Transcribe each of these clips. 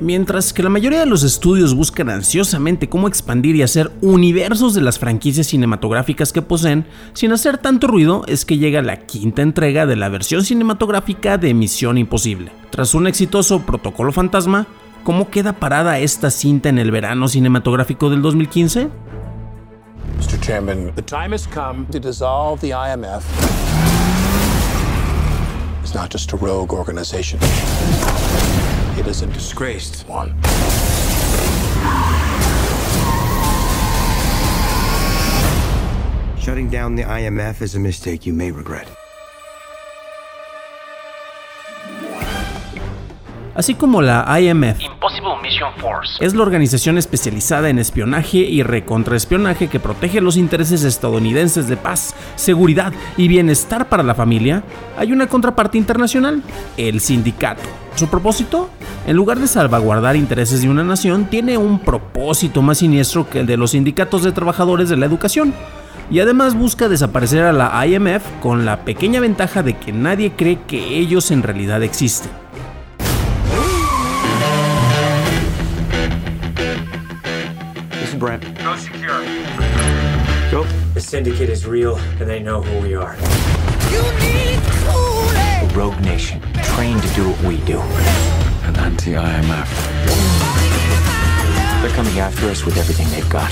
Mientras que la mayoría de los estudios buscan ansiosamente cómo expandir y hacer universos de las franquicias cinematográficas que poseen, sin hacer tanto ruido, es que llega la quinta entrega de la versión cinematográfica de Misión Imposible. Tras un exitoso Protocolo Fantasma, ¿cómo queda parada esta cinta en el verano cinematográfico del 2015? Mr. Chairman, the time has come to dissolve the IMF. It's not just a rogue organization. It is a disgraced one. Shutting down the IMF is a mistake you may regret. Así como la IMF, Impossible Mission Force, es la organización especializada en espionaje y recontraespionaje que protege los intereses estadounidenses de paz, seguridad y bienestar para la familia, hay una contraparte internacional, el sindicato. ¿Su propósito? En lugar de salvaguardar intereses de una nación, tiene un propósito más siniestro que el de los sindicatos de trabajadores de la educación. Y además busca desaparecer a la IMF con la pequeña ventaja de que nadie cree que ellos en realidad existen. Brent. Go secure. Go. The syndicate is real, and they know who we are. You need Kool-Aid. A rogue nation, trained to do what we do. An anti-IMF. They're coming after us with everything they've got.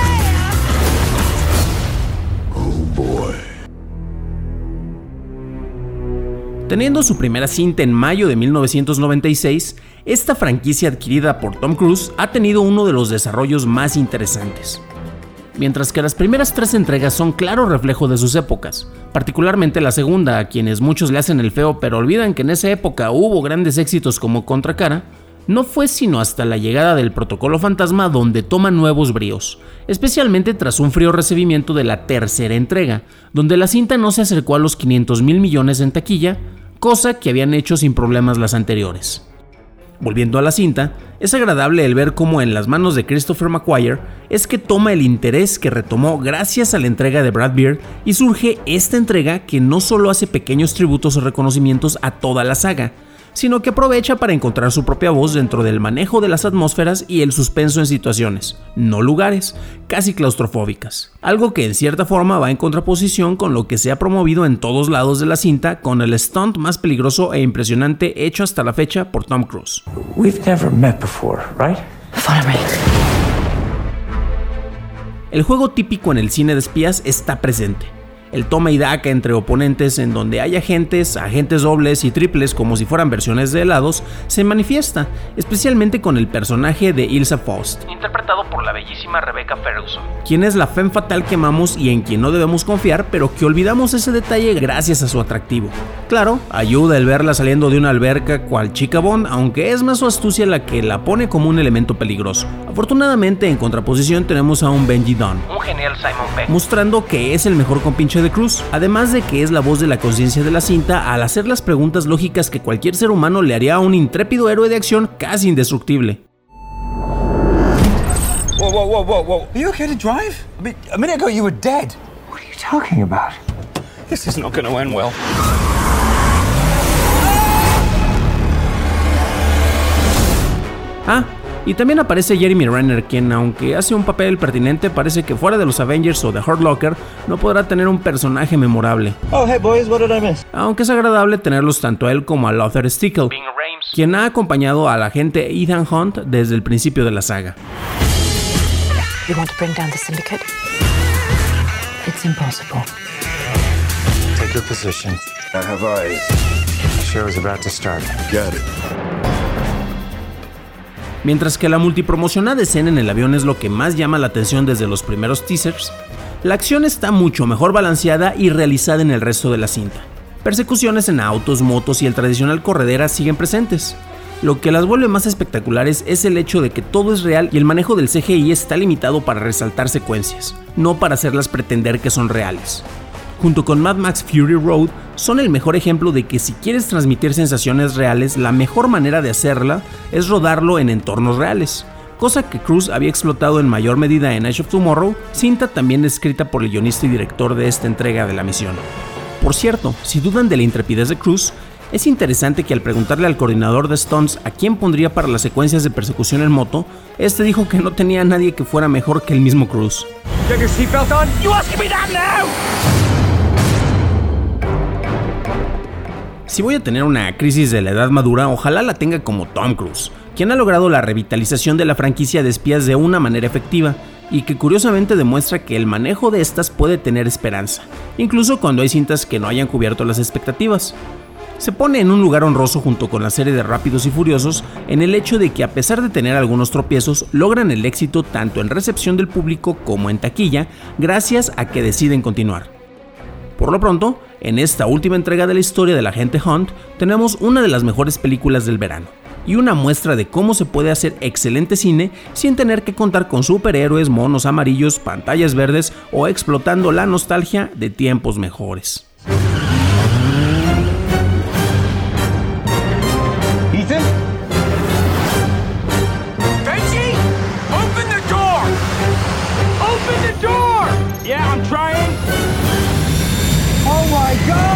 Oh boy. Teniendo su primera cinta en mayo de 1996, esta franquicia adquirida por Tom Cruise ha tenido uno de los desarrollos más interesantes. Mientras que las primeras 3 entregas son claro reflejo de sus épocas, particularmente la segunda, a quienes muchos le hacen el feo pero olvidan que en esa época hubo grandes éxitos como Contracara, no fue sino hasta la llegada del Protocolo Fantasma donde toma nuevos bríos, especialmente tras un frío recibimiento de la tercera entrega, donde la cinta no se acercó a los 500,000 millones en taquilla, cosa que habían hecho sin problemas las anteriores. Volviendo a la cinta, es agradable el ver cómo en las manos de Christopher McQuarrie es que toma el interés que retomó gracias a la entrega de Brad Bird y surge esta entrega que no solo hace pequeños tributos o reconocimientos a toda la saga, sino que aprovecha para encontrar su propia voz dentro del manejo de las atmósferas y el suspenso en situaciones, no lugares, casi claustrofóbicas. Algo que en cierta forma va en contraposición con lo que se ha promovido en todos lados de la cinta con el stunt más peligroso e impresionante hecho hasta la fecha por Tom Cruise. We've never met before, right? Follow me. El juego típico en el cine de espías está presente. El toma y daca entre oponentes en donde hay agentes dobles y triples como si fueran versiones de helados, se manifiesta, especialmente con el personaje de Ilsa Faust, interpretado por la bellísima Rebecca Ferguson, quien es la femme fatale que amamos y en quien no debemos confiar, pero que olvidamos ese detalle gracias a su atractivo. Claro, ayuda el verla saliendo de una alberca cual chica Bond, aunque es más su astucia la que la pone como un elemento peligroso. Afortunadamente, en contraposición tenemos a un Benji Dunn, un genial Simon Pegg, mostrando que es el mejor compinche de Cruise, además de que es la voz de la conciencia de la cinta al hacer las preguntas lógicas que cualquier ser humano le haría a un intrépido héroe de acción casi indestructible. Whoa. Are you okay to drive? I mean, a minute ago you were dead. What are you talking about? This is not going to end well. Y también aparece Jeremy Renner, quien aunque hace un papel pertinente, parece que fuera de los Avengers o de Hurt Locker no podrá tener un personaje memorable. Oh, hey boys, what did I miss? Aunque es agradable tenerlos tanto a él como a Luther Stickle, quien ha acompañado al agente Ethan Hunt desde el principio de la saga. You want to bring down the syndicate? It's impossible. Take your position. I have eyes. The show is about to start. Got it. Mientras que la multipromocionada escena en el avión es lo que más llama la atención desde los primeros teasers, la acción está mucho mejor balanceada y realizada en el resto de la cinta. Persecuciones en autos, motos y el tradicional corredera siguen presentes. Lo que las vuelve más espectaculares es el hecho de que todo es real y el manejo del CGI está limitado para resaltar secuencias, no para hacerlas pretender que son reales. Junto con Mad Max Fury Road, son el mejor ejemplo de que si quieres transmitir sensaciones reales, la mejor manera de hacerla es rodarlo en entornos reales, cosa que Cruise había explotado en mayor medida en Edge of Tomorrow, cinta también escrita por el guionista y director de esta entrega de la misión. Por cierto, si dudan de la intrepidez de Cruise, Es interesante que al preguntarle al coordinador de stunts a quién pondría para las secuencias de persecución en moto, este dijo que no tenía a nadie que fuera mejor que el mismo Cruise. Si voy a tener una crisis de la edad madura, ojalá la tenga como Tom Cruise, quien ha logrado la revitalización de la franquicia de espías de una manera efectiva, y que curiosamente demuestra que el manejo de estas puede tener esperanza, incluso cuando hay cintas que no hayan cubierto las expectativas. Se pone en un lugar honroso junto con la serie de Rápidos y Furiosos en el hecho de que, a pesar de tener algunos tropiezos, logran el éxito tanto en recepción del público como en taquilla, gracias a que deciden continuar. Por lo pronto, en esta última entrega de la historia del agente Hunt, tenemos una de las mejores películas del verano, y una muestra de cómo se puede hacer excelente cine sin tener que contar con superhéroes, monos amarillos, pantallas verdes o explotando la nostalgia de tiempos mejores. Ethan? Benji! Open the door! Open the door! Yeah, I'm trying. Oh my God!